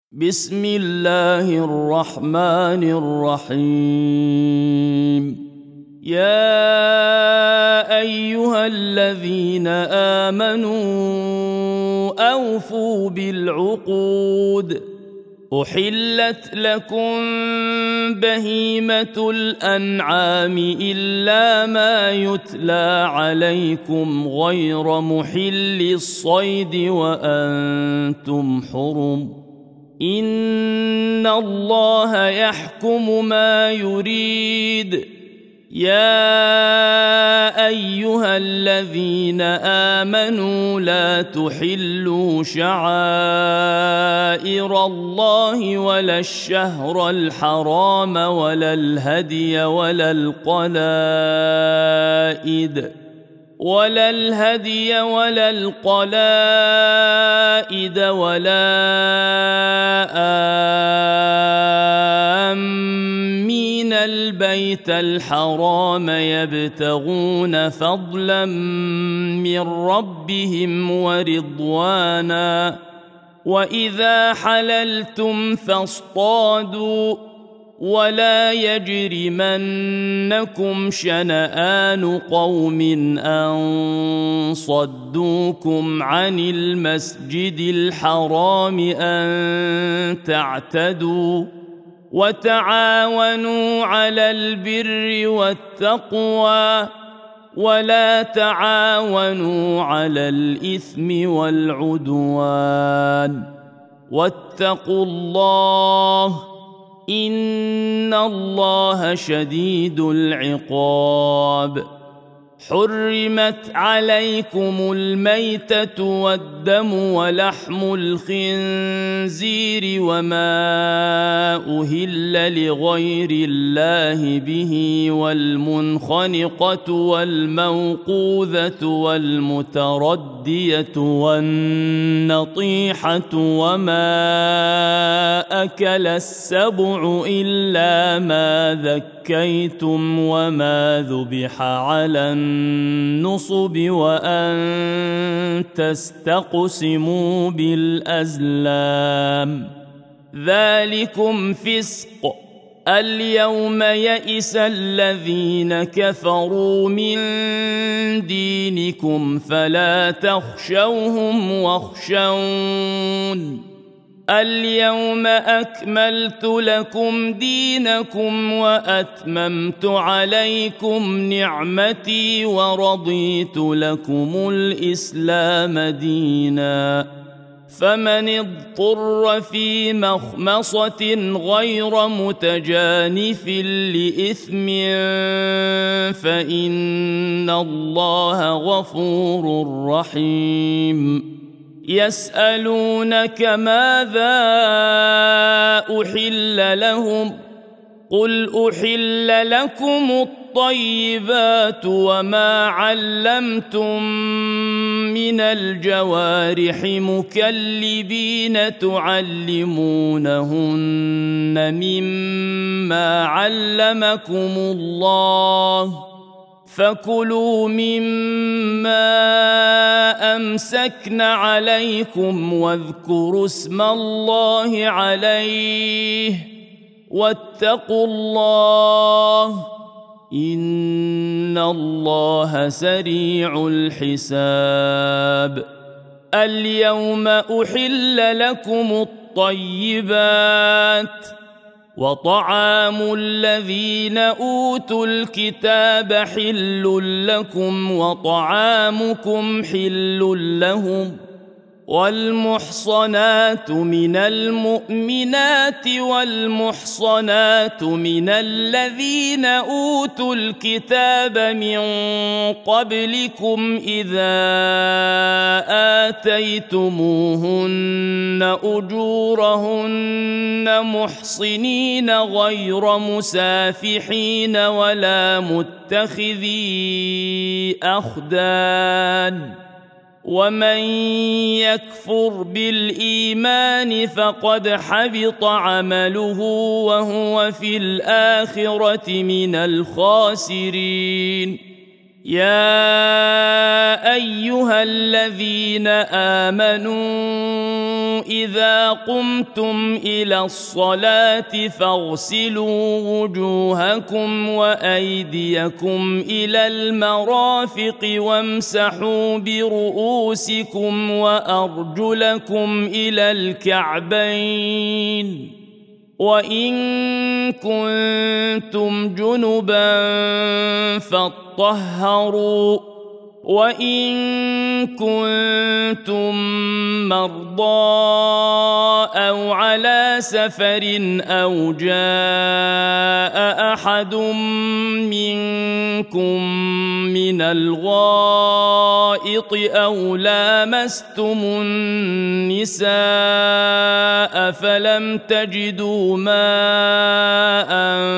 بسم الله الرحمن الرحيم. يا أيها الذين آمنوا أوفوا بالعقود. أحلت لكم بهيمة الأنعام إلا ما يتلى عليكم غير محل الصيد وأنتم حرم. إن الله يحكم ما يريد. يا أيها الذين آمنوا لا تحلوا شعائر الله ولا الشهر الحرام ولا الهدي ولا القلائد ولا آمين البيت الحرام يبتغون فضلا من ربهم ورضوانا. وإذا حللتم فاصطادوا ولا يجرمنكم شنآن قوم أن صدوكم عن المسجد الحرام أن تعتدوا. وتعاونوا على البر والتقوى ولا تعاونوا على الإثم والعدوان. واتقوا الله إن الله شديد العقاب. حرمت عليكم الميتة والدم ولحم الخنزير وما أهل لغير الله به والمنخنقة والموقوذة والمتردية والنطيحة وما أكل السبع إلا ما ذكيتم وما ذبح على النصب وأن تستقسموا بالأزلام ذلكم فسق. اليوم يئس الذين كفروا من دينكم فلا تخشوهم واخشون. اليوم أكملت لكم دينكم وأتممت عليكم نعمتي ورضيت لكم الإسلام دينا. فمن اضطر في مخمصة غير متجانف لإثم فإن الله غفور رحيم. يسألونك ماذا أحل لهم قل أحل لكم الطيبات وما علمتم من الجوارح مكلبين تعلمونهن مما علمكم الله فكلوا مما أمسكن عليكم واذكروا اسم الله عليه واتقوا الله إن الله سريع الحساب. اليوم أحل لكم الطيبات وطعام الذين أوتوا الكتاب حل لكم وطعامكم حل لهم. والمحصنات من المؤمنات والمحصنات من الذين أوتوا الكتاب من قبلكم إذا آتيتموهن أجورهن محصنين غير مسافحين ولا متخذي أخدان. ومن يكفر بالإيمان فقد حبط عمله وهو في الآخرة من الخاسرين. يا أيها الذين آمنوا إذا قمتم إلى الصلاة فاغسلوا وجوهكم وأيديكم إلى المرافق وامسحوا برؤوسكم وأرجلكم إلى الكعبين وإن كنتم جنبا فاطهروا وإن كنتم مرضى أو على سفر أو جاء أحد منكم من الغائط أو لامستم النساء فلم تجدوا ماء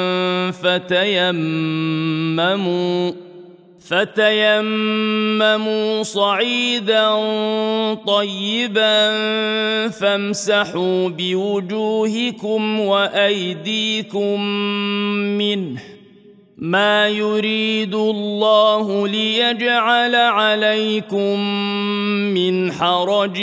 فتيمموا صعيدا طيبا فامسحوا بوجوهكم وأيديكم منه ما يريد الله ليجعل عليكم من حرج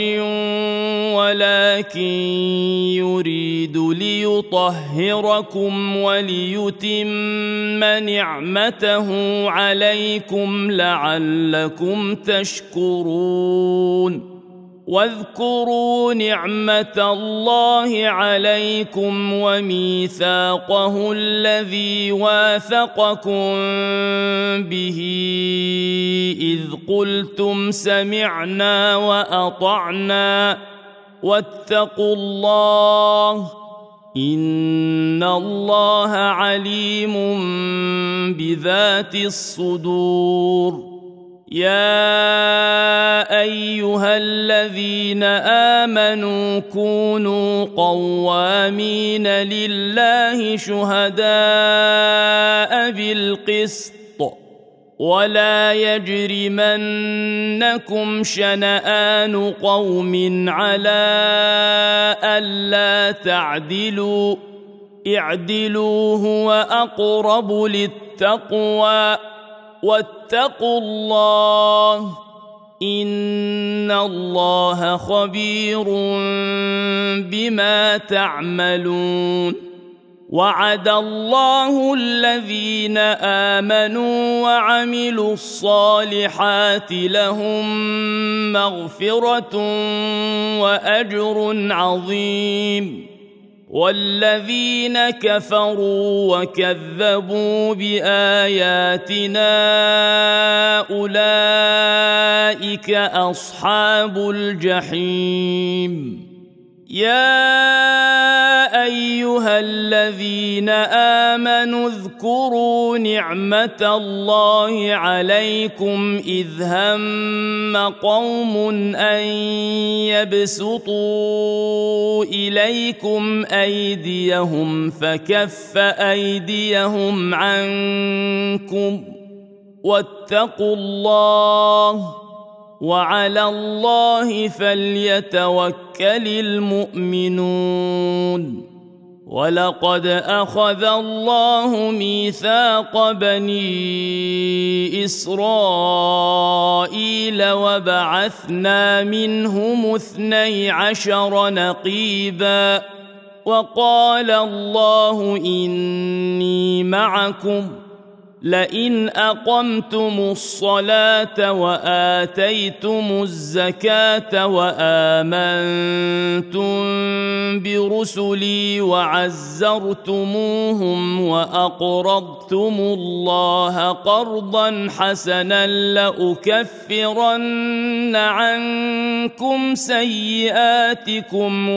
ولكن يريد ليطهركم وليتم نعمته عليكم لعلكم تشكرون واذكروا نعمة الله عليكم وميثاقه الذي واثقكم به إذ قلتم سمعنا وأطعنا واتقوا الله إن الله عليم بذات الصدور يا أيها الذين آمنوا كونوا قوامين لله شهداء بالقسط ولا يجرمنكم شنآن قوم على ألا تعدلوا اعدلوا هو أقرب للتقوى واتقوا الله إن الله خبير بما تعملون وعد الله الذين آمنوا وعملوا الصالحات لهم مغفرة وأجر عظيم والذين كفروا وكذبوا بآياتنا أولئك أصحاب الجحيم يا أيها الذين آمنوا اذكروا نعمة الله عليكم إذ هم قوم أن يبسطوا إليكم أيديهم فكف أيديهم عنكم واتقوا الله وعلى الله فليتوكل المؤمنون ولقد أخذ الله ميثاق بني إسرائيل وبعثنا منهم 12 نقيبا وقال الله إني معكم لئن أقمتم الصلاة وآتيتم الزكاة وآمنتم برسلي وعزرتموهم وأقرضتم الله قرضا حسنا لأكفرن عنكم سيئاتكم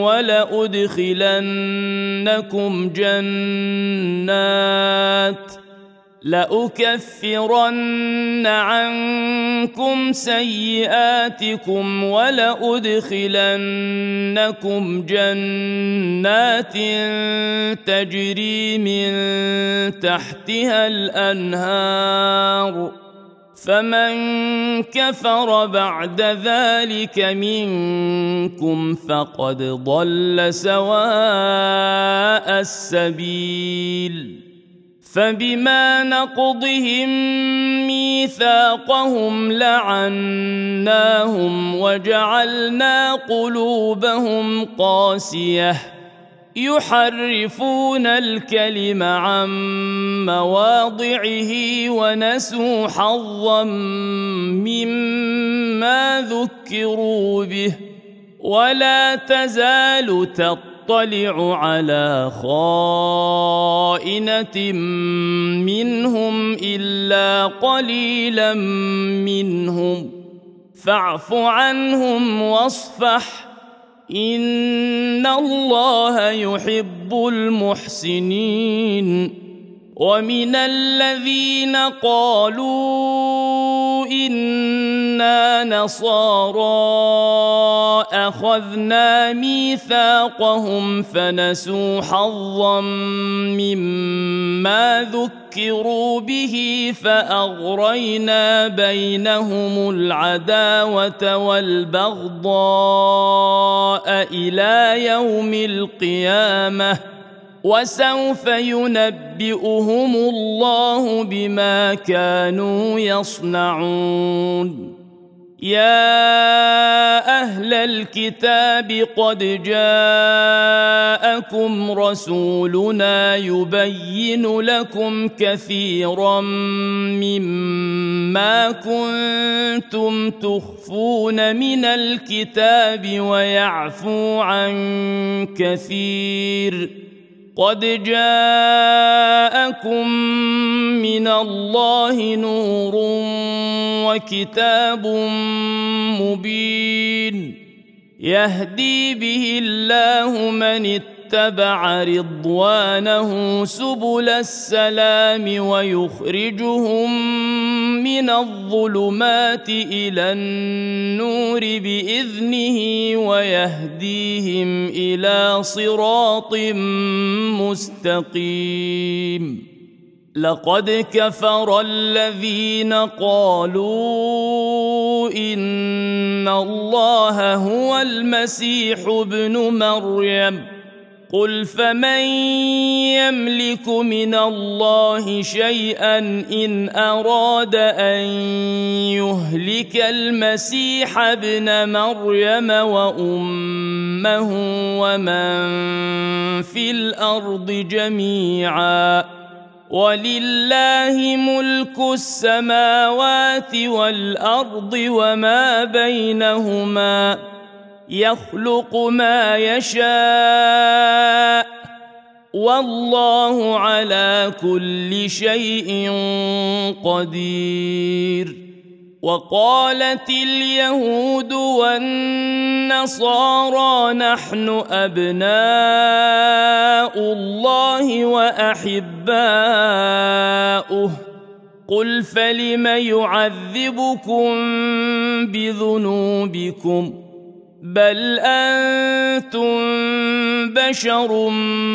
ولأدخلنكم جنات تجري من تحتها الأنهار فمن كفر بعد ذلك منكم فقد ضل سواء السبيل فبما نقضهم ميثاقهم لعناهم وجعلنا قلوبهم قاسية يحرفون الكلم عن مواضعه ونسوا حظا مما ذكروا به ولا تزال تطلع على خائنة منهم إلا قليلا منهم فاعف عنهم واصفح إن الله يحب المحسنين ومن الذين قالوا إنا نصارى أخذنا ميثاقهم فنسوا حظا مما ذكروا به فأغرينا بينهم العداوة والبغضاء إلى يوم القيامة وسوف ينبئهم الله بما كانوا يصنعون يا أهل الكتاب قد جاءكم رسولنا يبين لكم كثيرا مما كنتم تخفون من الكتاب ويعفو عن كثير قد جاءكم من الله نور وكتاب مبين يهدي به الله من اتبع رضوانه سبل السلام ويخرجهم من الظلمات إلى النور بإذنه ويهديهم إلى صراط مستقيم لقد كفر الذين قالوا إن الله هو المسيح ابن مريم قل فمن يملك من الله شيئا إن أراد أن يهلك المسيح ابن مريم وأمه ومن في الأرض جميعا ولله ملك السماوات والأرض وما بينهما يخلق ما يشاء والله على كل شيء قدير وقالت اليهود والنصارى نحن أبناء الله وأحباؤه قل فلم يعذبكم بذنوبكم بل أنتم بشر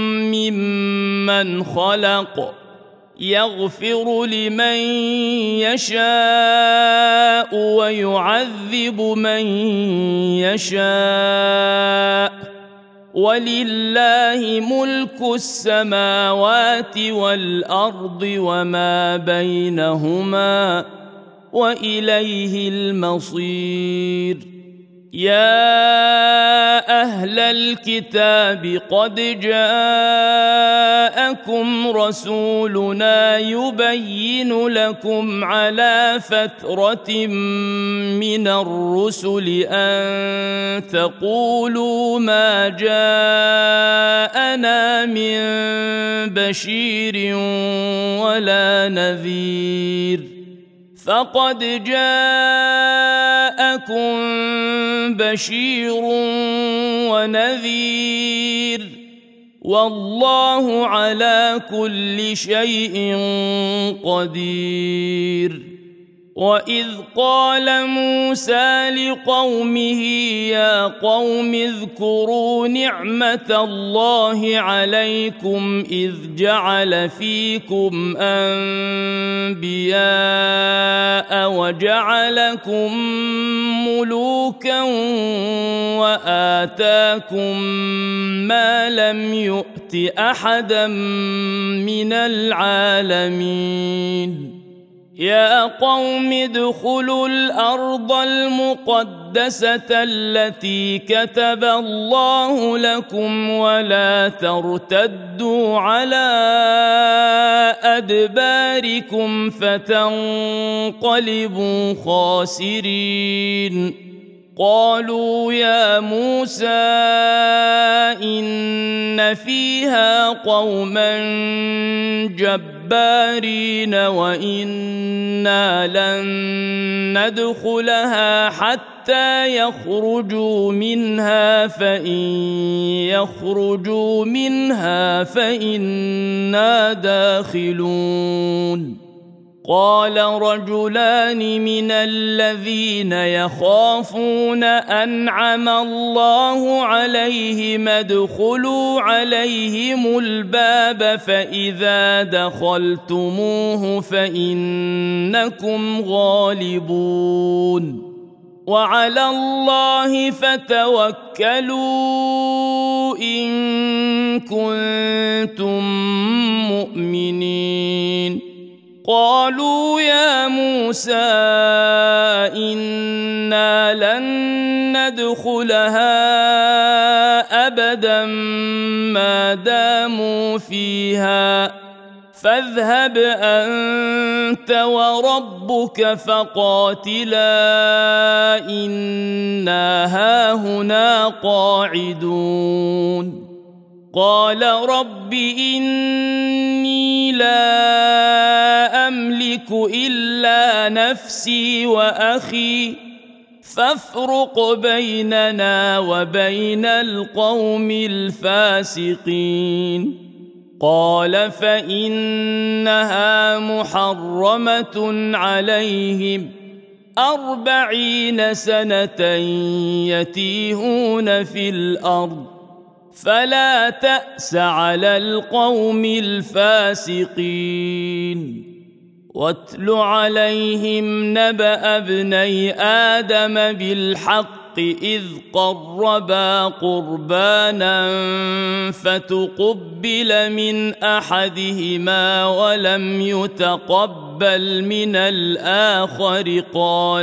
ممن خلق يغفر لمن يشاء ويعذب من يشاء ولله ملك السماوات والأرض وما بينهما وإليه المصير يا أهل الكتاب قد جاءكم رسولنا يبين لكم على فترة من الرسل أن تقولوا ما جاءنا من بشير ولا نذير فقد جاءكم بشير ونذير والله على كل شيء قدير وإذ قال موسى لقومه يا قوم اذكروا نعمة الله عليكم إذ جعل فيكم أنبياء وجعلكم ملوكا وآتاكم ما لم يؤت أحدا من العالمين يا قوم ادخلوا الأرض المقدسة التي كتب الله لكم ولا ترتدوا على أدباركم فتنقلبوا خاسرين قالوا يا موسى إن فيها قوما جبارين وإنا لن ندخلها حتى يخرجوا منها فإن يخرجوا منها فإنا داخلون قال رجلان من الذين يخافون أنعم الله عليهم ادخلوا عليهم الباب فإذا دخلتموه فإنكم غالبون وعلى الله فتوكلوا إن كنتم مؤمنين قالوا يا موسى إنا لن ندخلها أبدا ما داموا فيها فاذهب أنت وربك فقاتلا إنا هاهنا قاعدون قال رب إني لا أملك إلا نفسي وأخي فافرق بيننا وبين القوم الفاسقين قال فإنها محرمة عليهم 40 سنة يتيهون في الأرض فلا تأس على القوم الفاسقين واتل عليهم نبأ ابني آدم بالحق إذ قربا قربانا فتقبل من أحدهما ولم يتقبل من الآخر قال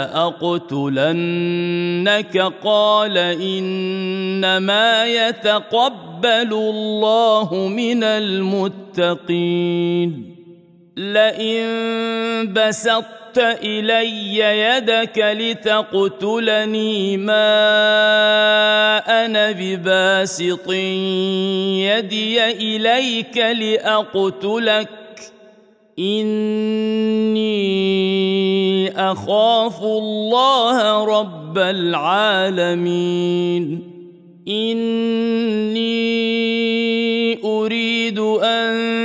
لأقتلنك قال إنما يتقبل الله من المتقين لئن بسطت إلي يدك لتقتلني ما أنا بباسط يدي إليك لأقتلك إني أخاف الله رب العالمين إني أريد أن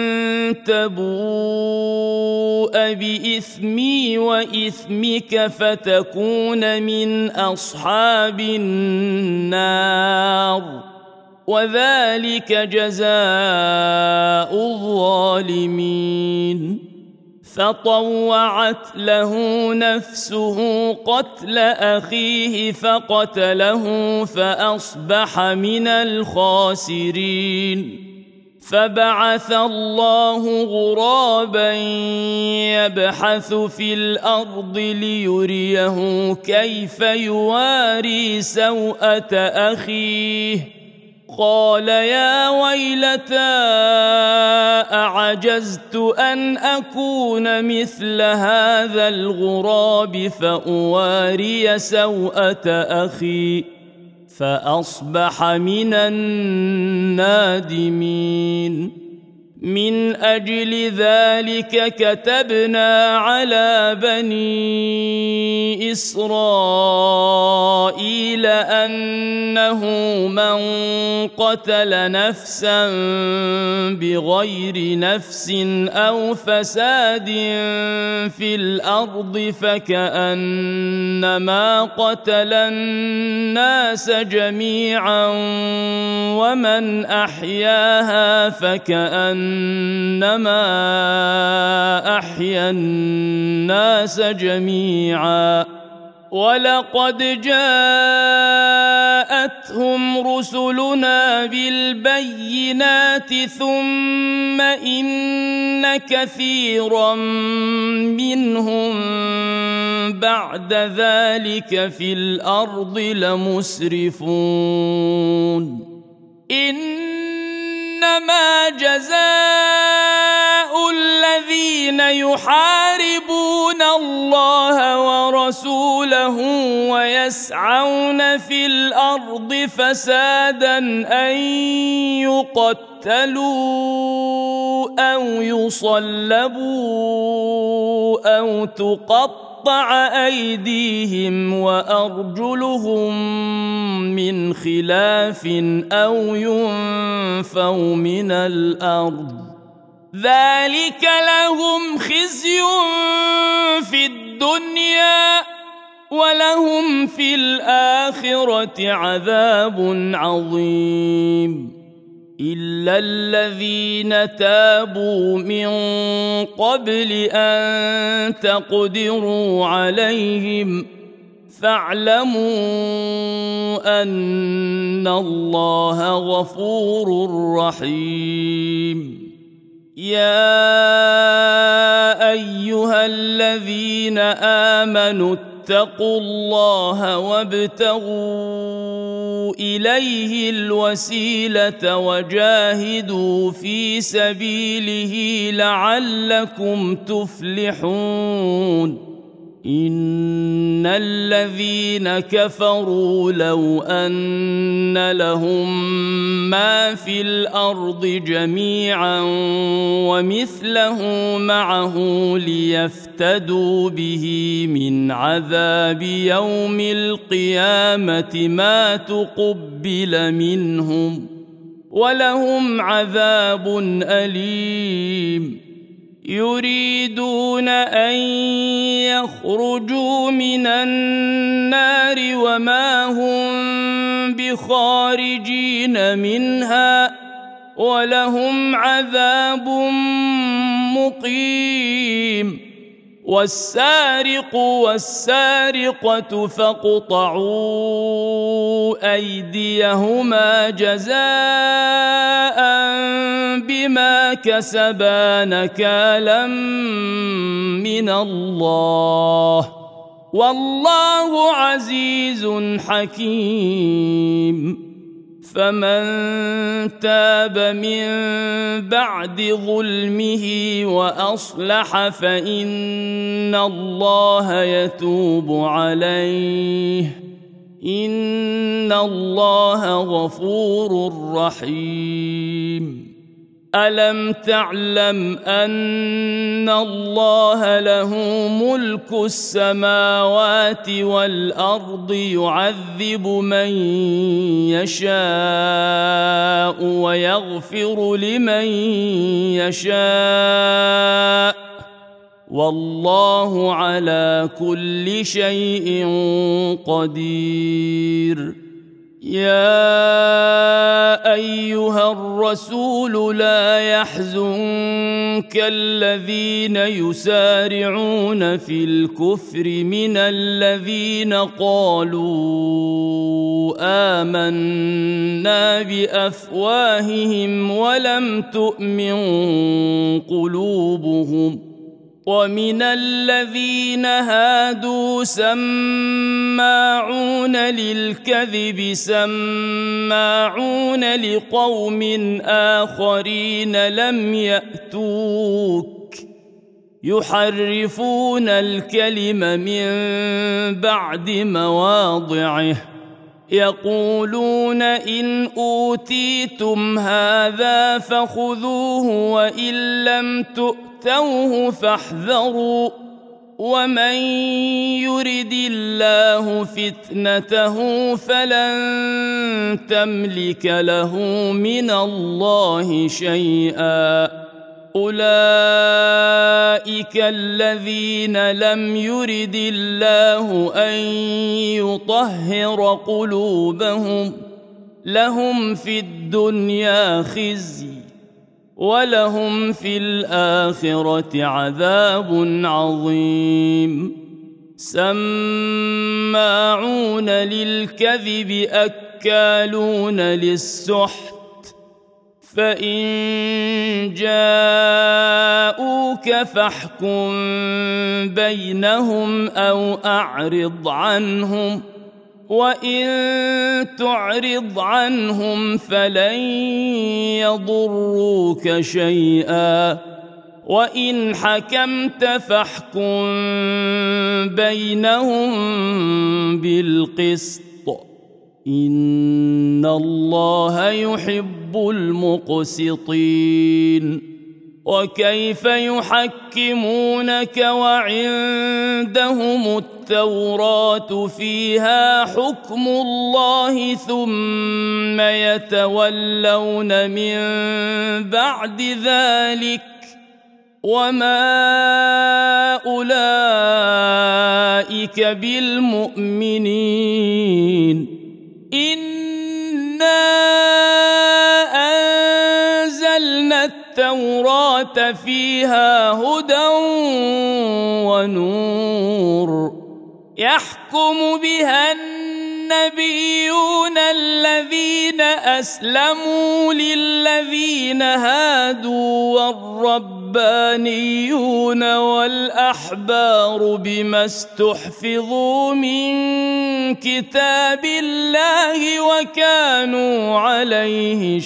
تبوء بإثمي وإثمك فتكون من أصحاب النار وذلك جزاء الظالمين فطوعت له نفسه قتل أخيه فقتله فأصبح من الخاسرين فبعث الله غرابا يبحث في الأرض ليريه كيف يواري سوءة أخيه قال يا ويلتى أعجزت أن أكون مثل هذا الغراب فأواري سوءة أخي فأصبح من النادمين من أجل ذلك كتبنا على بني إسرائيل أنه من قتل نفسا بغير نفس أو فساد في الأرض فكأنما قتل الناس جميعا ومن أحياها فكأنما أحيا الناس جميعا ولقد جاءتهم رسلنا بالبينات ثم إن كثيرا منهم بعد ذلك في الأرض لمسرفون إنما جزاء الذين يحاربون الله ورسوله ويسعون في الأرض فسادا أن يقتلوا أو يصلبوا أو تقطع أيديهم وأرجلهم من خلاف أو ينفوا من الأرض ذلك لهم خزي في الدنيا ولهم في الآخرة عذاب عظيم إلا الذين تابوا من قبل أن تقدروا عليهم فاعلموا أن الله غفور رحيم يا أيها الذين آمنوا اتقوا الله وابتغوا إليه الوسيلة وجاهدوا في سبيله لعلكم تفلحون إن الذين كفروا لو أن لهم ما في الأرض جميعا ومثله معه ليفتدوا به من عذاب يوم القيامة ما تقبل منهم ولهم عذاب أليم يريدون أن يخرجوا من النار وما هم بخارجين منها ولهم عذاب مقيم والسارق والسارقة فاقطعوا أيديهما جزاء بما كسبا نكالا من الله والله عزيز حكيم فمن تاب من بعد ظلمه وأصلح فإن الله يتوب عليه إن الله غفور رحيم ألم تعلم أن الله له ملك السماوات والأرض يعذب من يشاء ويغفر لمن يشاء والله على كل شيء قدير يا أيها الرسول لا يحزنك الذين يسارعون في الكفر من الذين قالوا آمنا بأفواههم ولم تؤمن قلوبهم ومن الذين هادوا سماعون للكذب سماعون لقوم آخرين لم يأتوك يحرفون الكلم من بعد مواضعه يقولون إن أوتيتم هذا فخذوه وإن لم تؤتوه فاحذروا ومن يرد الله فتنته فلن تملك له من الله شيئا أولئك الذين لم يرد الله أن يطهر قلوبهم لهم في الدنيا خزي ولهم في الآخرة عذاب عظيم سماعون للكذب أكالون للسحت فإن جاءوك فاحكم بينهم أو أعرض عنهم وإن تعرض عنهم فلن يضروك شيئا وإن حكمت فاحكم بينهم بالقسط إن الله يحب المقسطين وكيف يحكمونك وعندهم التوراة فيها حكم الله ثم يتولون من بعد ذلك وما أولئك بالمؤمنين إنا أنزلنا التوراة فيها هدى ونور يحكم بها النبيون الذين أسلموا للذين هادوا والربانيون والأحبار بما استحفظوا من كتاب الله وكانوا عليه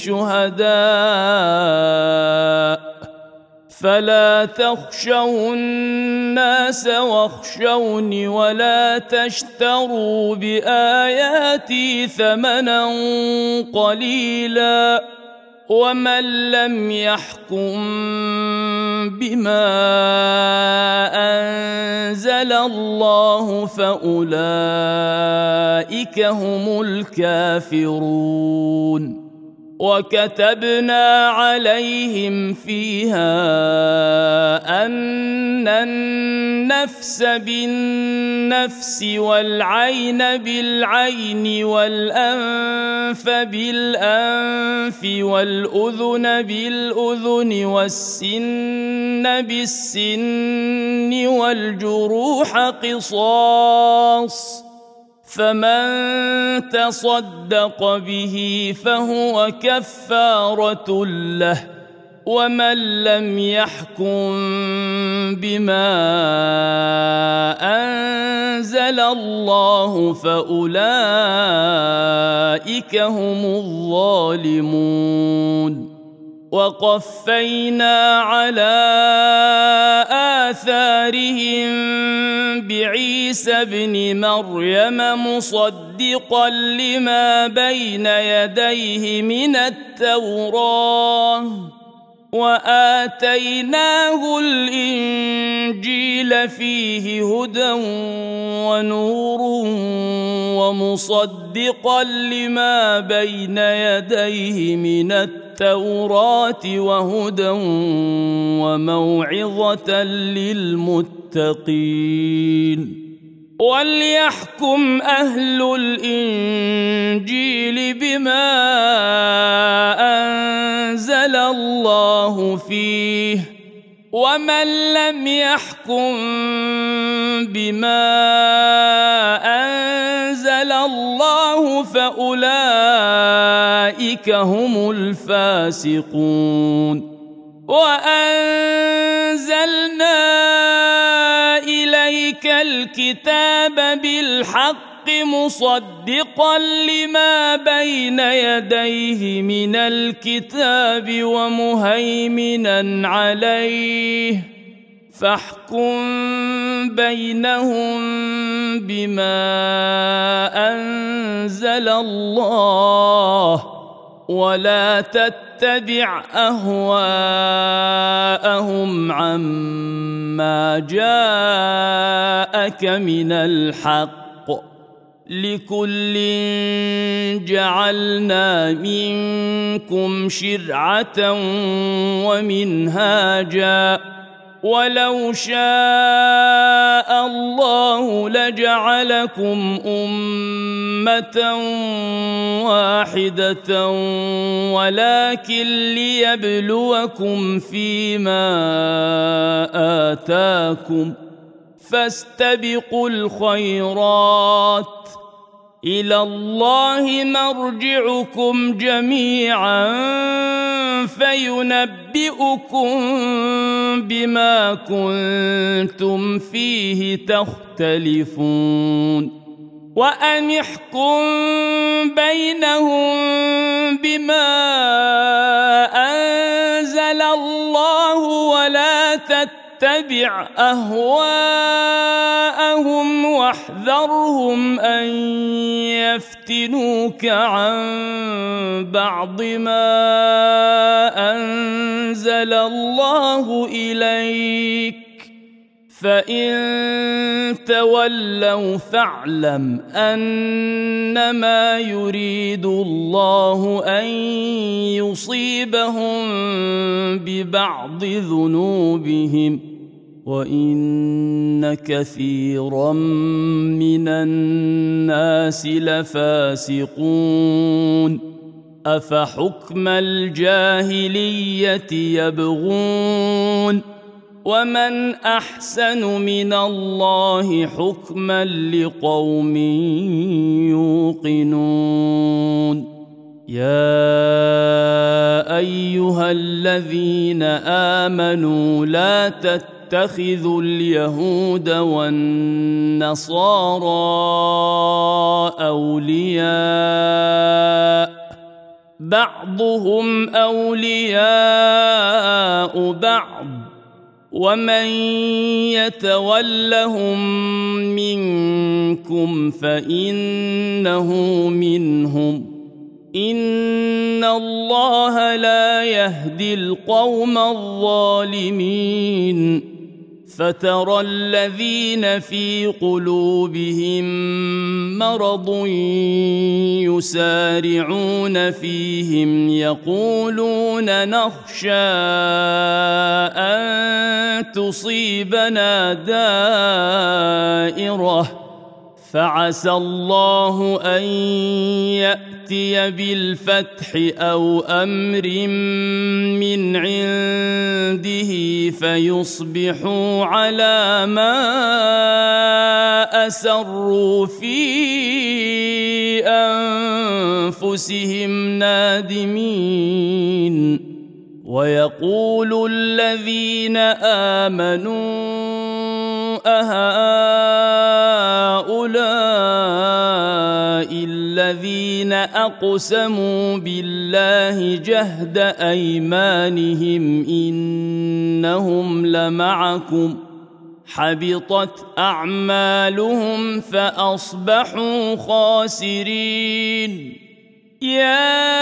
شهداء فلا تخشوا الناس واخشوني ولا تشتروا بآياتي ثمنا قليلا ومن لم يحكم بما أنزل الله فأولئك هم الكافرون وكتبنا عليهم فيها أن النفس بالنفس والعين بالعين والأنف بالأنف والأذن بالأذن والسن بالسن والجروح قصاص فمن تصدق به فهو كفارة له ومن لم يحكم بما أنزل الله فأولئك هم الظالمون وقفينا على آثارهم بعيسى ابن مريم مصدقا لما بين يديه من التوراة وآتيناه الإنجيل فيه هدى ونور ومصدقا لما بين يديه من التوراة وهدى وموعظة للمتقين وليحكم أهل الإنجيل بما أنزل الله فيه ومن لم يحكم بما أنزل الله فأولئك هم الفاسقون وأنزلنا إليك الكتاب بالحق مصدقا لما بين يديه من الكتاب ومهيمنا عليه فاحكم بينهم بما أنزل الله ولا تتبع أهواءهم عما جاءك من الحق لكل جعلنا منكم شرعة ومنهاجا ولو شاء الله لجعلكم أمة واحدة ولكن ليبلوكم فيما آتاكم فاستبقوا الخيرات إلى الله مرجعكم جميعا فينبئكم بما كنتم فيه تختلفون وأن احكم بينهم بما أنزل الله ولا تتبع أهواءهم واحذرهم أن يفتنوك عن بعض ما أنزل الله إليك فإن تولوا فاعلم أنما يريد الله أن يصيبهم ببعض ذنوبهم وإن كثيرا من الناس لفاسقون أفحكم الجاهلية يبغون ومن أحسن من الله حكما لقوم يوقنون يا أيها الذين آمنوا لا تتخذوا اليهود والنصارى أولياء بعضهم أولياء بعض ومن يتولهم منكم فإنه منهم إن الله لا يهدي القوم الظالمين فترى الذين في قلوبهم مرض يسارعون فيهم يقولون نخشى أن تصيبنا دائرة فعسى الله أن يأتي بالفتح أو أمر من عنده فيصبحوا على ما أسروا في أنفسهم نادمين ويقول الذين آمنوا أهؤلاء الذين أقسموا بالله جهد أيمانهم إنهم لمعكم حبطت أعمالهم فأصبحوا خاسرين يا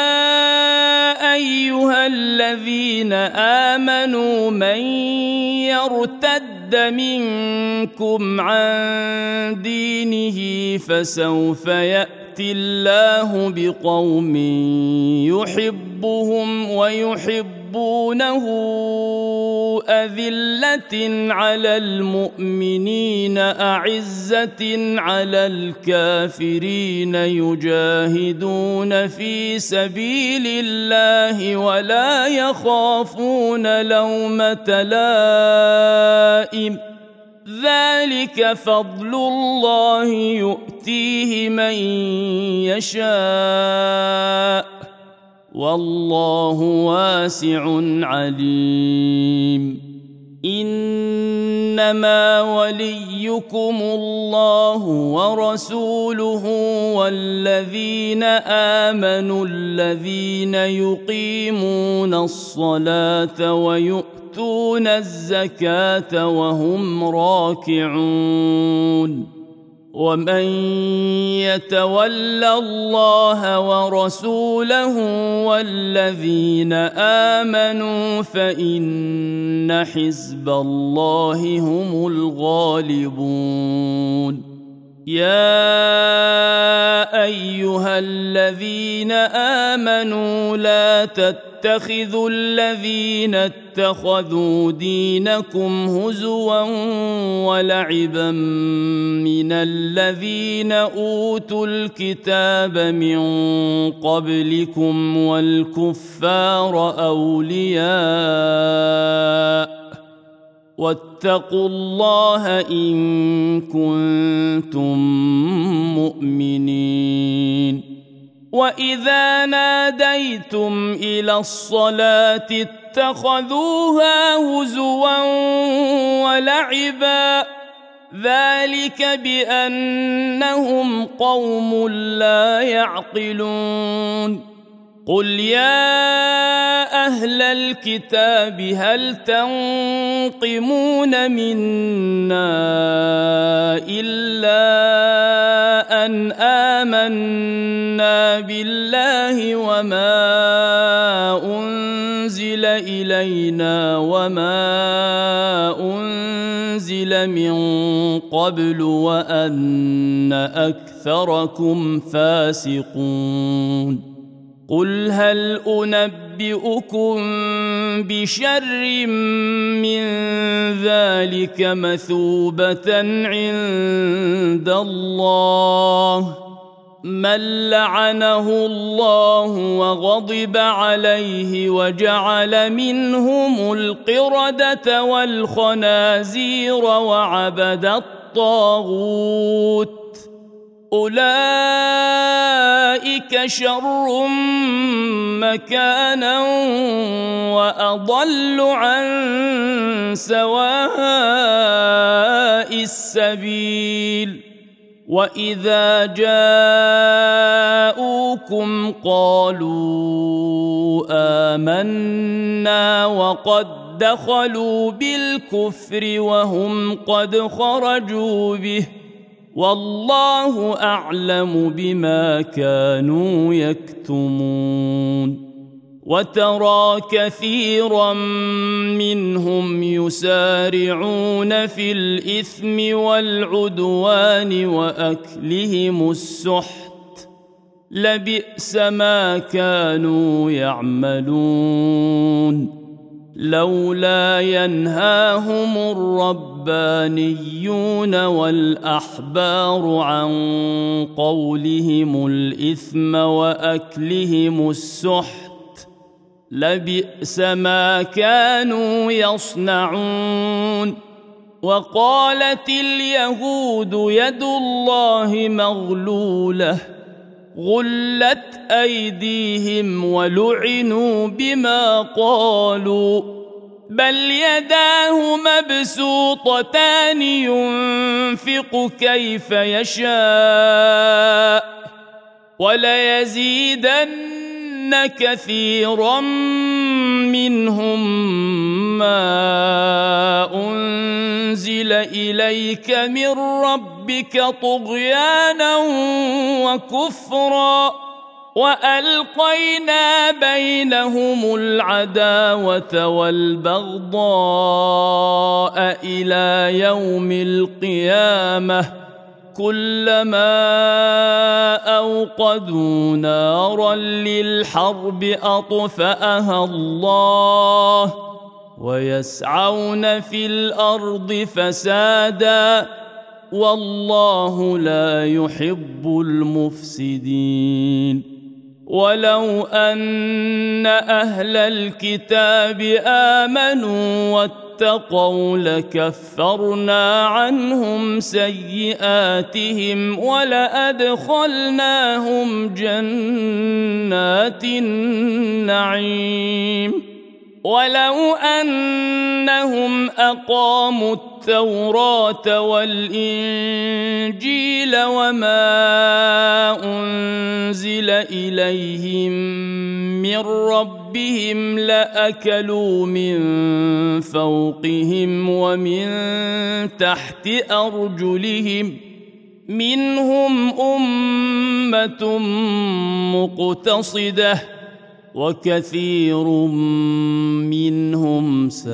أيها الذين آمنوا من يرتد منكم عن دينه فسوف يأتي الله بقوم يحبهم ويحبونه أذلة على المؤمنين أعزة على الكافرين يجاهدون في سبيل الله ولا يخافون لومة لائم ذلك فضل الله يؤتيه من يشاء والله واسع عليم إنما وليكم الله ورسوله والذين آمنوا الذين يقيمون الصلاة ويؤتون الزكاة وهم راكعون ومن يتول الله ورسوله والذين آمنوا فإن حزب الله هم الغالبون يا أيها الذين آمنوا لا تتخذوا الذين اتخذوا دينكم هزوا ولعبا من الذين أوتوا الكتاب من قبلكم والكفار أولياء واتقوا الله إن كنتم مؤمنين وإذا ناديتم إلى الصلاة اتخذوها هزوا ولعبا ذلك بأنهم قوم لا يعقلون قل يا أهل الكتاب هل تنقمون منا إلا أن آمنا بالله وما أنزل إلينا وما أنزل من قبل وأن أكثركم فاسقون قل هل أنبئكم بشر من ذلك مثوبة عند الله من لعنه الله وغضب عليه وجعل منهم القردة والخنازير وعبد الطاغوت أولئك شر مكانا وأضل عن سواء السبيل وإذا جاءوكم قالوا آمنا وقد دخلوا بالكفر وهم قد خرجوا به والله أعلم بما كانوا يكتمون وترى كثيرا منهم يسارعون في الإثم والعدوان وأكلهم السحت لبئس ما كانوا يعملون لولا ينهاهم الربانيون والأحبار عن قولهم الإثم وأكلهم السحت لبئس ما كانوا يصنعون وقالت اليهود يد الله مغلولة غلت أيديهم ولعنوا بما قالوا بل يداه مبسوطتان ينفق كيف يشاء وليزيدن كثيرا منهم ما أنزل إليك من ربك طغيانا وكفرا وألقينا بينهم العداوة والبغضاء إلى يوم القيامة كلما أوقدوا نارا للحرب أطفأها الله ويسعون في الأرض فسادا والله لا يحب المفسدين ولو أن أهل الكتاب آمنوا واتقوا لكفرنا عنهم سيئاتهم ولأدخلناهم جنات النعيم ولو أنهم أقاموا التوراة والإنجيل وما أنزل إليهم من ربهم لأكلوا من فوقهم ومن تحت أرجلهم منهم أمة مقتصدة وكثير منهم ساء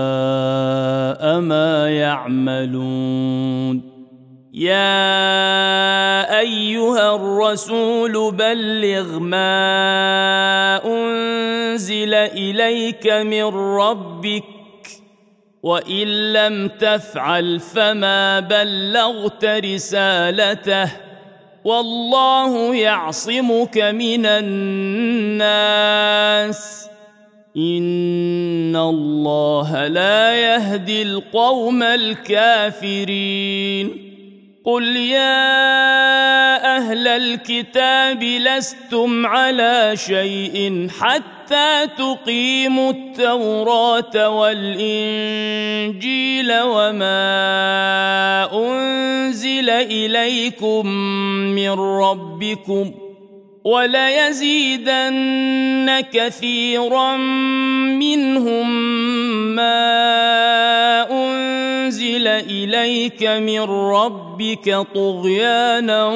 ما يعملون. يا أيها الرسول بلغ ما أنزل إليك من ربك وإن لم تفعل فما بلغت رسالته والله يعصمك من الناس إن الله لا يهدي القوم الكافرين. قل يا أهل الكتاب لستم على شيء حتى تقيموا التوراة والإنجيل وما أنزل إليكم من ربكم وليزيدن كثيرا منهم ما أنزل إليك من ربك طغيانا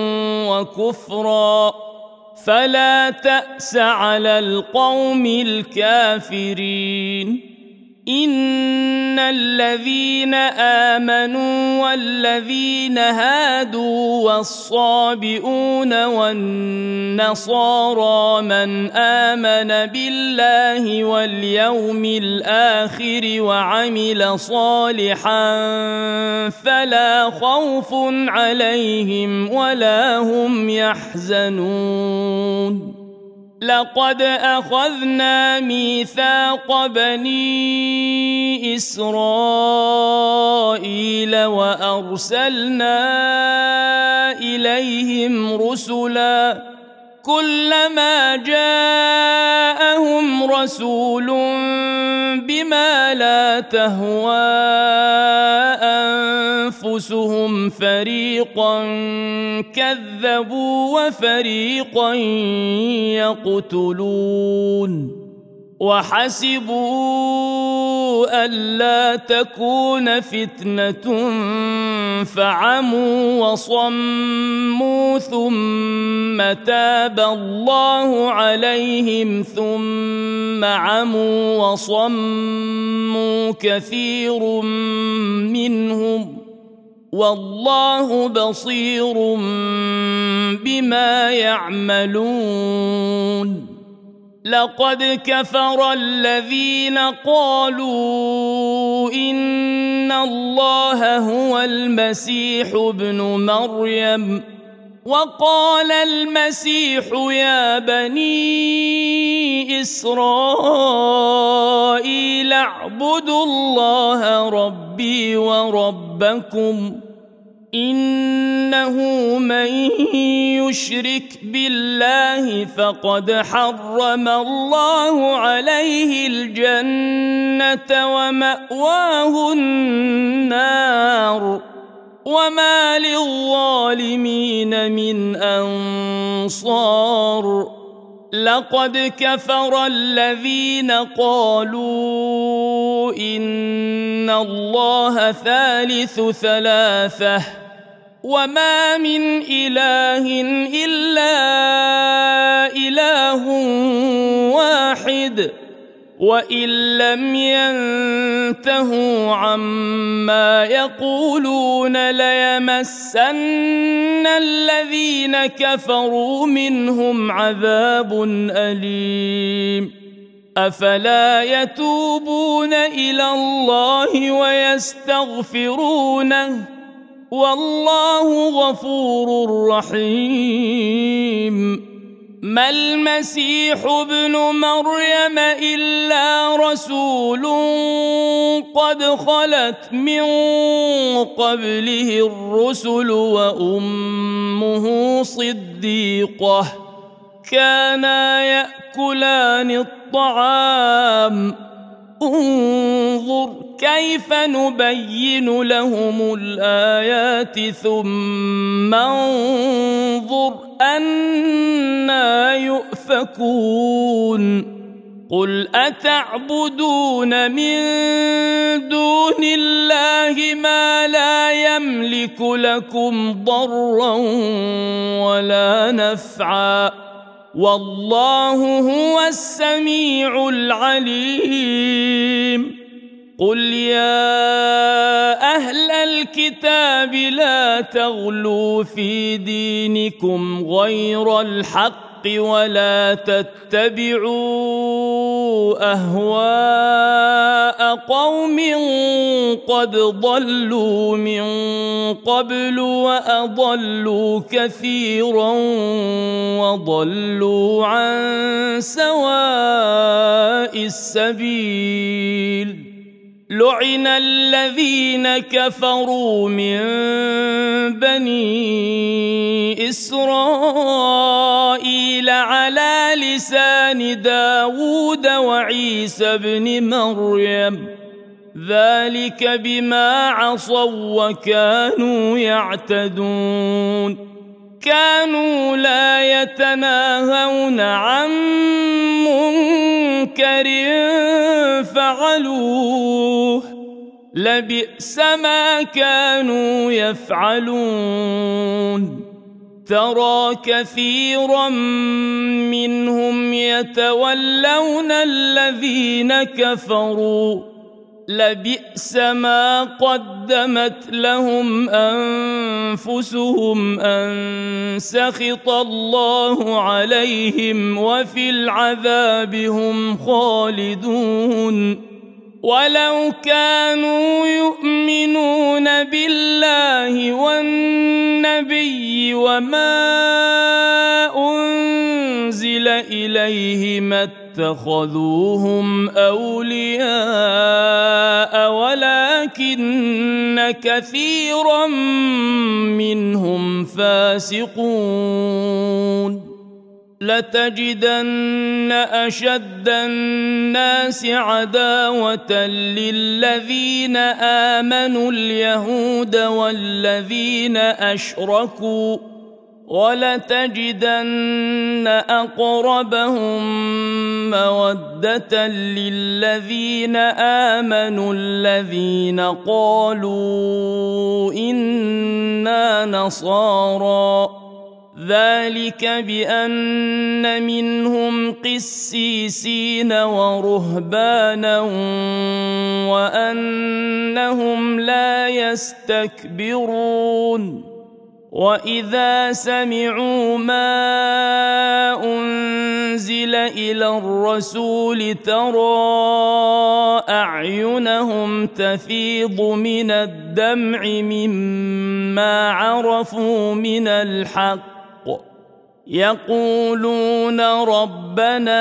وكفرا فلا تأس على القوم الكافرين. إن الذين آمنوا والذين هادوا والصابئون والنصارى من آمن بالله واليوم الآخر وعمل صالحا فلا خوف عليهم ولا هم يحزنون. لقد أخذنا ميثاق بني إسرائيل وأرسلنا إليهم رسلا كلما جاءهم رسول بما لا تهوى أنفسهم فريقا كذبوا وفريقا يقتلون وحسبوا ألا تكون فتنة فعموا وصموا ثم تاب الله عليهم ثم عموا وصموا كثير منهم والله بصير بما يعملون. لقد كفر الذين قالوا إن الله هو المسيح ابن مريم وقال المسيح يا بني إسرائيل اعبدوا الله ربي وربكم إنه من يشرك بالله فقد حرم الله عليه الجنة ومأواه النار وما للظالمين من أنصار. لقد كفر الذين قالوا إن الله ثالث ثلاثة وما من إله إلا إله واحد وإن لم ينتهوا عما يقولون ليمسن الذين كفروا منهم عذاب أليم. أفلا يتوبون إلى الله ويستغفرونه والله غفور رحيم. ما المسيح ابن مريم إلا رسول قد خلت من قبله الرسل وأمه صديقة كانا يأكلان الطعام انظر كيف نبين لهم الآيات ثم انظر أنى يؤفكون قل أتعبدون من دون الله ما لا يملك لكم ضرا ولا نفعا والله هو السميع العليم قل يا أهل الكتاب لا تغلوا في دينكم غير الحق ولا تتبعوا أهواء قوم قد ضلوا من قبل وأضلوا كثيرا وضلوا عن سواء السبيل لعن الذين كفروا من بني إسرائيل على لسان داود وعيسى بن مريم ذلك بما عصوا وكانوا يعتدون كانوا لا يتناهون عن منكر فعلوه لبئس ما كانوا يفعلون ترى كثيرا منهم يتولون الذين كفروا لبئس ما قدمت لهم أنفسهم أن سخط الله عليهم وفي العذاب هم خالدون ولو كانوا يؤمنون بالله والنبي وما أنزل إليه ما اتخذوهم أولياء ولكن كثيرا منهم فاسقون لتجدن أشد الناس عداوة للذين آمنوا اليهود والذين أشركوا ولتجدن أقربهم مودة للذين آمنوا الذين قالوا إنا نصارى ذلك بأن منهم قسيسين ورهبانا وأنهم لا يستكبرون وإذا سمعوا ما أنزل إلى الرسول ترى أعينهم تفيض من الدمع مما عرفوا من الحق يقولون ربنا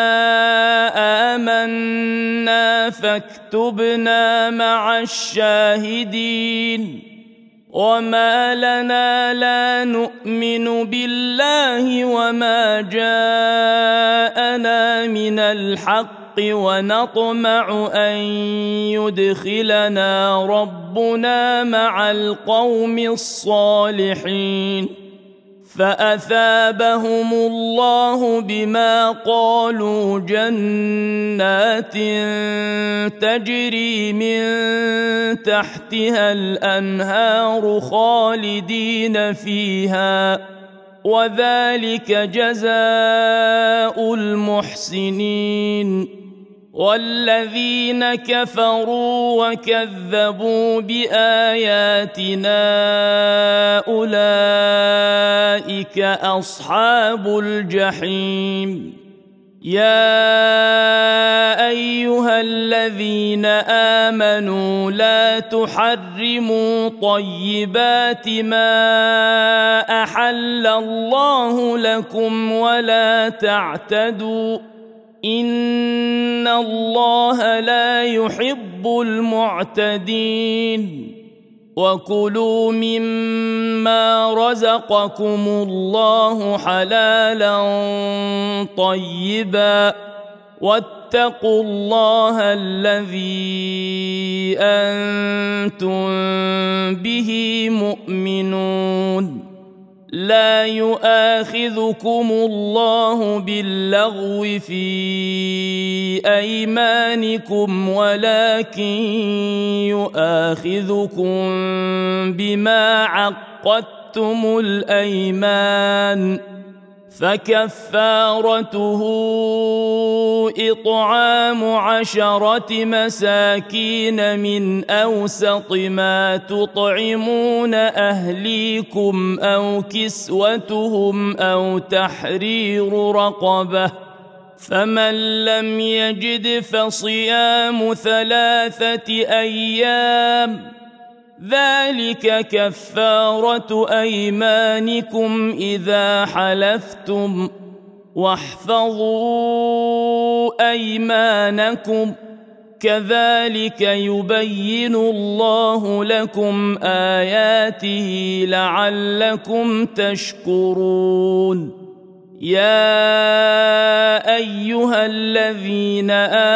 آمنا فاكتبنا مع الشاهدين وما لنا لا نؤمن بالله وما جاءنا من الحق ونطمع أن يدخلنا ربنا مع القوم الصالحين فأثابهم الله بما قالوا جنات تجري من تحتها الأنهار خالدين فيها وذلك جزاء المحسنين والذين كفروا وكذبوا بآياتنا أولئك أصحاب الجحيم يا أيها الذين آمنوا لا تحرموا طيبات ما أحل الله لكم ولا تعتدوا إن الله لا يحب المعتدين وكلوا مما رزقكم الله حلالا طيبا واتقوا الله الذي أنتم به مؤمنون لا يؤاخذكم الله باللغو في أيمانكم ولكن يؤاخذكم بما عقدتم الأيمان فكفارته إطعام 10 مساكين من أوسط ما تطعمون أهليكم أو كسوتهم أو تحرير رقبة فمن لم يجد فصيام 3 أيام ذلك كفارة أيمانكم إذا حلفتم واحفظوا أيمانكم كذلك يبين الله لكم آياته لعلكم تشكرون يا أيها الذين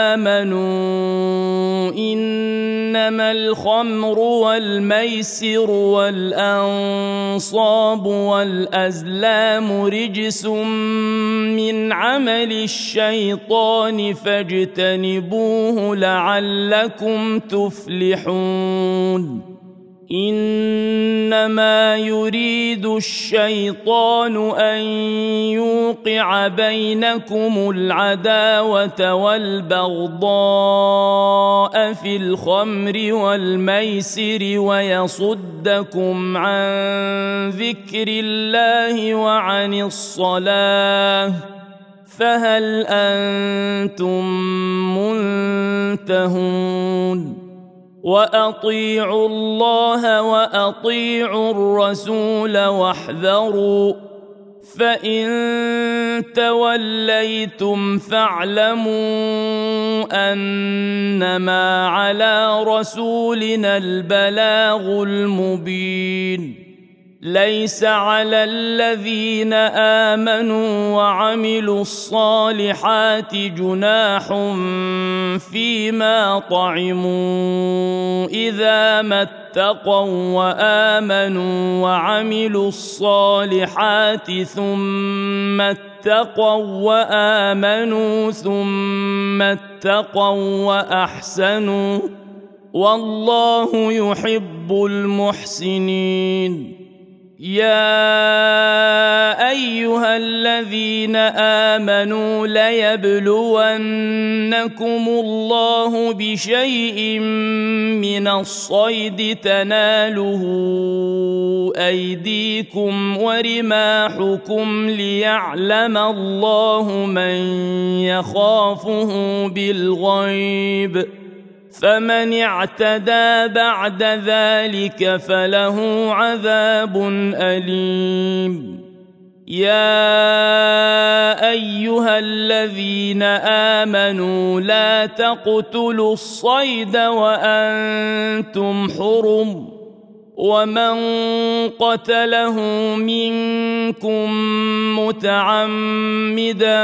آمنوا إنما الخمر والميسر والأنصاب والأزلام رجس من عمل الشيطان فاجتنبوه لعلكم تفلحون إنما يريد الشيطان أن يوقع بينكم العداوة والبغضاء في الخمر والميسر ويصدكم عن ذكر الله وعن الصلاة فهل أنتم منتهون وأطيعوا الله وأطيعوا الرسول واحذروا فإن توليتم فاعلموا أنما على رسولنا البلاغ المبين ليس على الذين آمنوا وعملوا الصالحات جناح فيما طعموا إذا ما اتقوا وآمنوا وعملوا الصالحات ثم اتقوا وآمنوا ثم اتقوا وأحسنوا والله يحب المحسنين يا أيها الذين آمنوا ليبلونكم الله بشيء من الصيد تناله أيديكم ورماحكم ليعلم الله من يخافه بالغيب فمن اعتدى بعد ذلك فله عذاب أليم يا أيها الذين آمنوا لا تقتلوا الصيد وأنتم حرم ومن قتله منكم متعمدا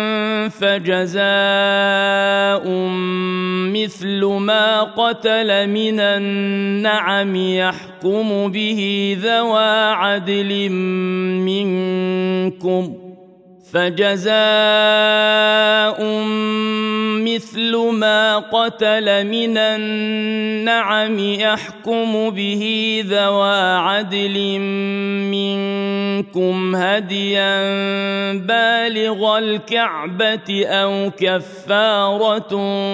فجزاء مثل ما قتل من النعم يحكم به ذوى عدل منكم فجزاء مثل ما قتل من النعم يحكم به ذوى عدل منكم هديا بالغ الكعبة أو كفارة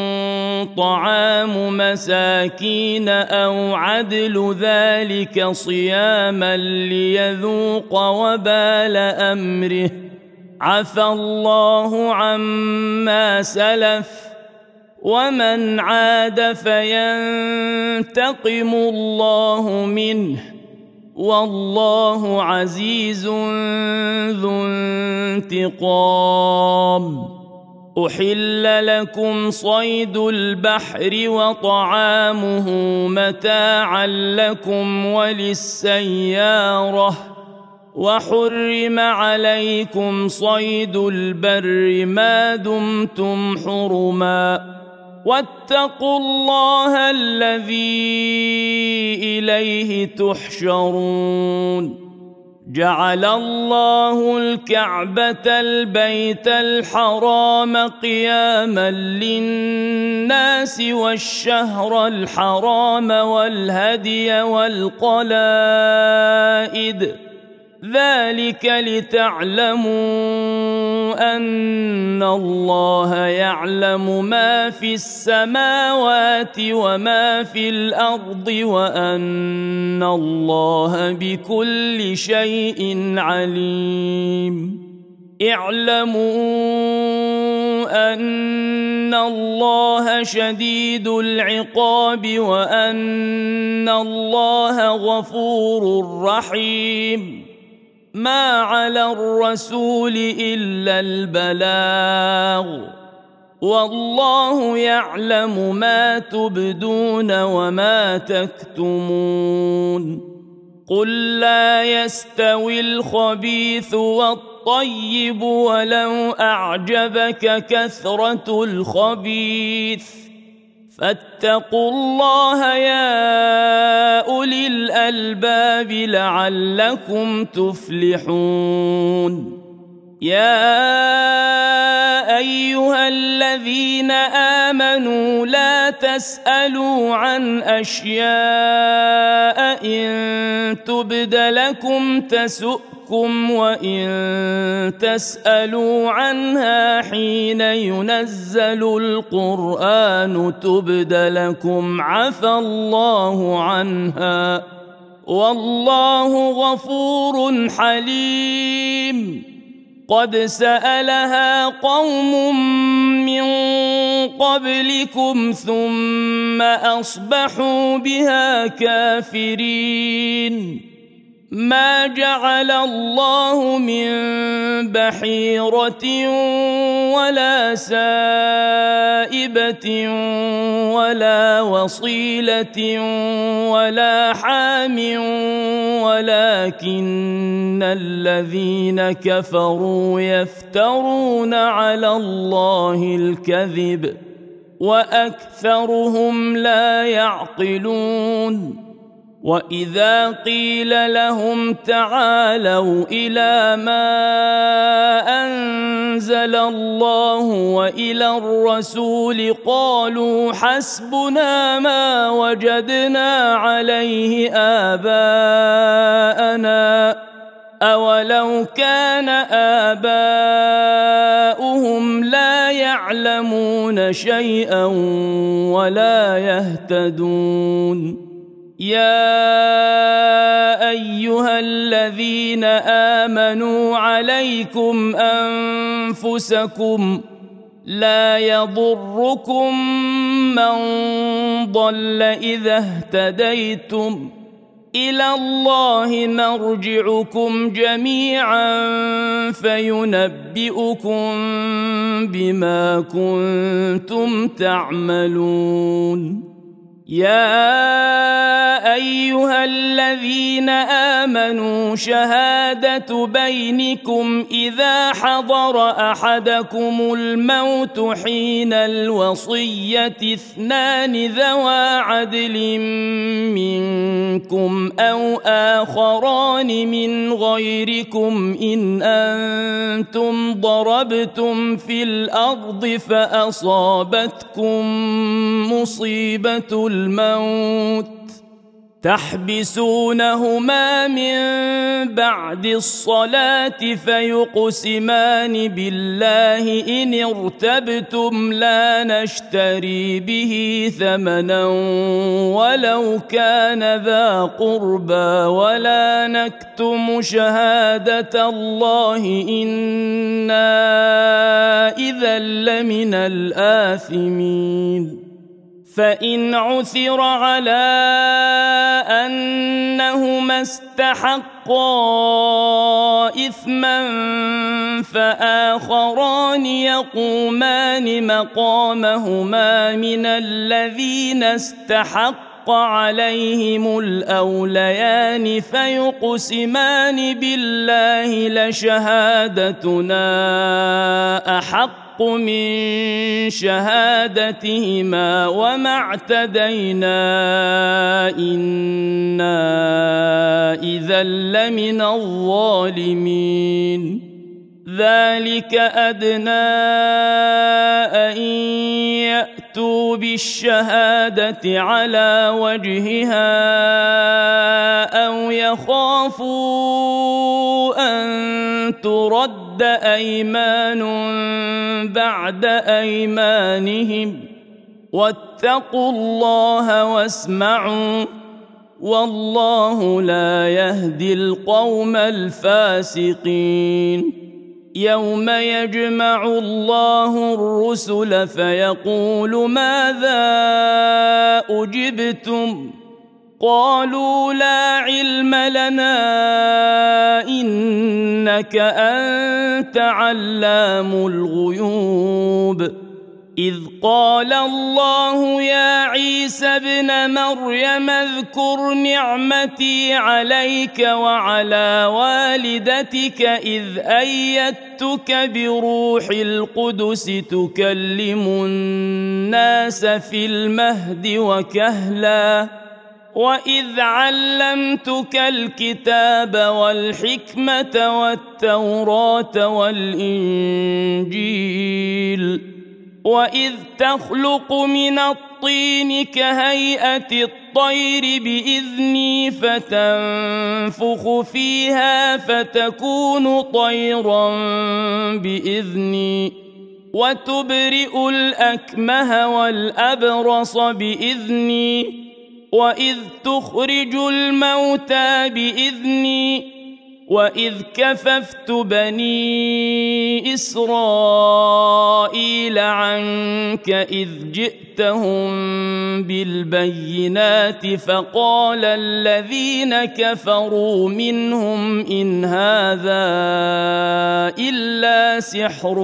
طعام مساكين أو عدل ذلك صياما ليذوق وبال أمره عفى الله عما سلف ومن عاد فينتقم الله منه والله عزيز ذو انتقام أحل لكم صيد البحر وطعامه متاعا لكم وللسيارة وحرم عليكم صيد البر ما دمتم حرما واتقوا الله الذي إليه تحشرون جعل الله الكعبة البيت الحرام قياما للناس والشهر الحرام والهدي والقلائد ذلك لتعلموا أن الله يعلم ما في السماوات وما في الأرض وأن الله بكل شيء عليم اعلموا أن الله شديد العقاب وأن الله غفور رحيم ما على الرسول إلا البلاغ والله يعلم ما تبدون وما تكتمون قل لا يستوي الخبيث والطيب ولو أعجبك كثرة الخبيث فاتقوا الله يا أولي الألباب لعلكم تفلحون يا أيها الذين آمنوا لا تسألوا عن أشياء إن تبد لكم تسؤكم وإن تسألوا عنها حين ينزل القرآن تبد لكم عفى الله عنها والله غفور حليم قد سألها قوم من قبلكم ثم أصبحوا بها كافرين ما جعل الله من بحيرة ولا سائبة ولا وصيلة ولا حام ولكن الذين كفروا يفترون على الله الكذب وأكثرهم لا يعقلون وإذا قيل لهم تعالوا إلى ما أنزل الله وإلى الرسول قالوا حسبنا ما وجدنا عليه آباءنا أولو كان آباؤهم لا يعلمون شيئا ولا يهتدون يا أيها الذين آمنوا عليكم أنفسكم لا يضركم من ضل إذا اهتديتم إلى الله مرجعكم جميعا فينبئكم بما كنتم تعملون يا أيها الذين آمنوا شهادة بينكم إذا حضر أحدكم الموت حين الوصية اثنان ذوى عدل منكم أو آخران من غيركم إن أنتم ضربتم في الأرض فأصابتكم مصيبة الموت تحبسونهما من بعد الصلاة فيقسمان بالله إن ارتبتم لا نشتري به ثمنا ولو كان ذا قربى ولا نكتم شهادة الله إنا إذا لمن الآثمين فإن عثر على أنهما استحقا إثما فآخران يقومان مقامهما من الذين استحق حق عليهم الأوليان فيقسمان بالله لشهادتنا أحق من شهادتهما وما اعتدينا إنا إذا لمن الظالمين ذلك أدنى أن يأتوا بالشهادة على وجهها أو يخافوا أن ترد أيمان بعد أيمانهم واتقوا الله واسمعوا والله لا يهدي القوم الفاسقين يوم يجمع الله الرسل فيقول ماذا أجبتم قالوا لا علم لنا إنك أنت علام الغيوب إذ قال الله يا عيسى ابن مريم اذكر نعمتي عليك وعلى والدتك إذ أيدتك بروح القدس تكلم الناس في المهد وكهلا وإذ علمتك الكتاب والحكمة والتوراة والإنجيل وإذ تخلق من الطين كهيئة الطير بإذني فتنفخ فيها فتكون طيرا بإذني وتبرئ الأكمه والأبرص بإذني وإذ تخرج الموتى بإذني وإذ كففت بني إسرائيل عنك إذ جئتهم بالبينات فقال الذين كفروا منهم إن هذا إلا سحر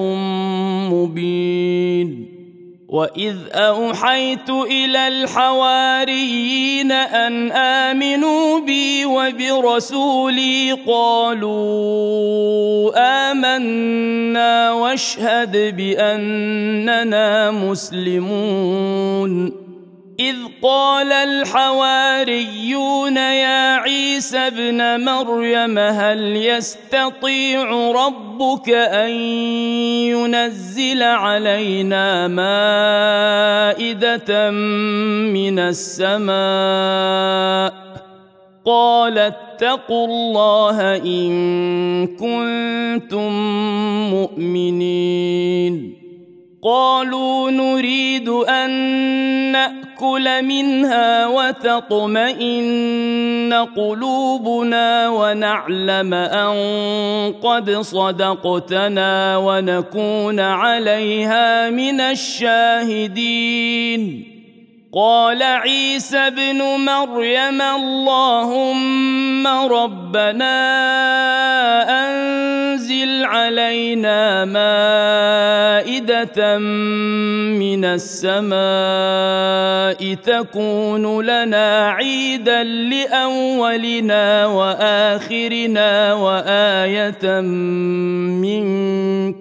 مبين وإذ أوحيت إلى الحواريين أن آمنوا بي وبرسولي قالوا آمنا واشهد بأننا مسلمون إذ قال الحواريون يا عيسى ابن مريم هل يستطيع ربك أن ينزل علينا مائدة من السماء قال اتقوا الله إن كنتم مؤمنين قالوا نريد أن نأكل منها وتطمئن قلوبنا ونعلم أن قد صدقتنا ونكون عليها من الشاهدين قال عيسى ابن مريم اللهم ربنا أنزل علينا مائدة من السماء تكون لنا عيدا لأولنا وآخرنا وآية منك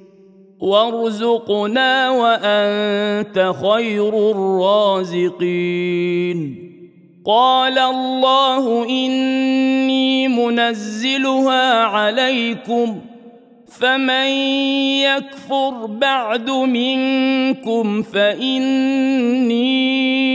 وارزقنا وأنت خير الرازقين قال الله إني منزلها عليكم فمن يكفر بعد منكم فإني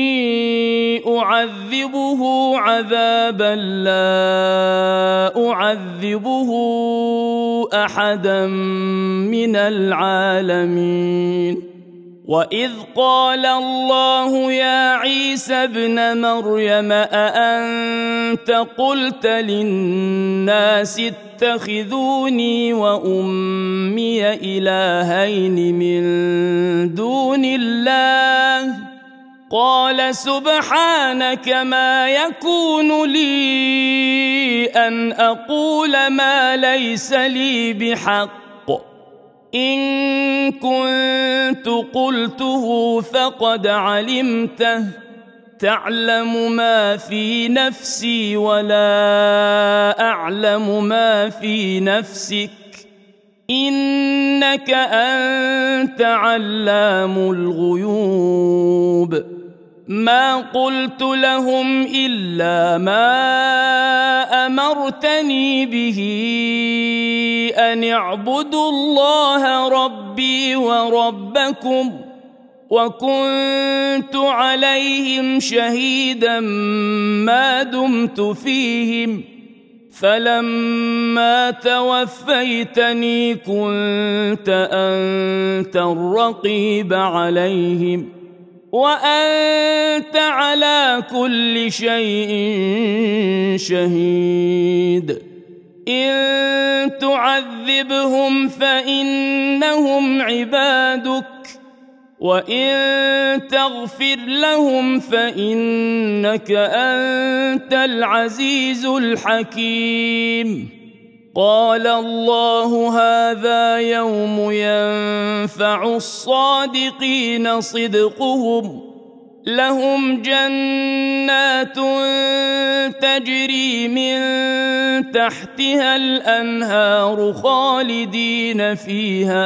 أعذبه عذابا لا أعذبه أحدا من العالمين وإذ قال الله يا عيسى ابن مريم أأنت قلت للناس اتخذوني وأمي إلهين من دون الله قال سبحانك ما يكون لي أن أقول ما ليس لي بحق إن كنت قلته فقد علمته تعلم ما في نفسي ولا أعلم ما في نفسك إنك أنت علام الغيوب ما قلت لهم إلا ما أمرتني به أن اعبدوا الله ربي وربكم وكنت عليهم شهيدا ما دمت فيهم فلما توفيتني كنت أنت الرقيب عليهم وأنت على كل شيء شهيد إن تعذبهم فإنهم عبادك وإن تغفر لهم فإنك أنت العزيز الحكيم قال الله هذا يوم ينفع الصادقين صدقهم لهم جنات تجري من تحتها الأنهار خالدين فيها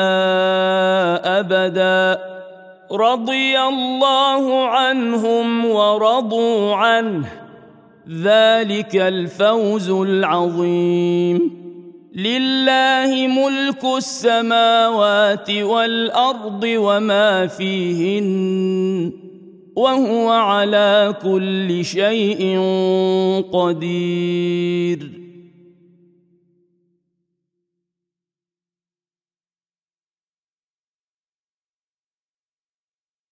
أبدا رضي الله عنهم ورضوا عنه ذلك الفوز العظيم لله ملك السماوات والأرض وما فيهن وهو على كل شيء قدير